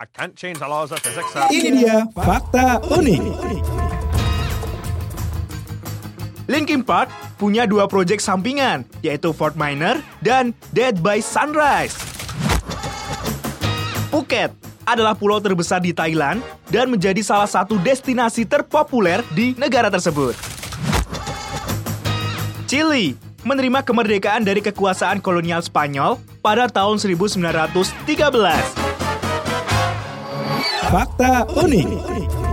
I can't change the laws of physics. Ini dia fakta unik. Linkin Park punya 2 proyek sampingan, yaitu Fort Minor dan Dead by Sunrise. Phuket adalah pulau terbesar di Thailand dan menjadi salah satu destinasi terpopuler di negara tersebut. Chili menerima kemerdekaan dari kekuasaan kolonial Spanyol pada tahun 1913. Fakta unik.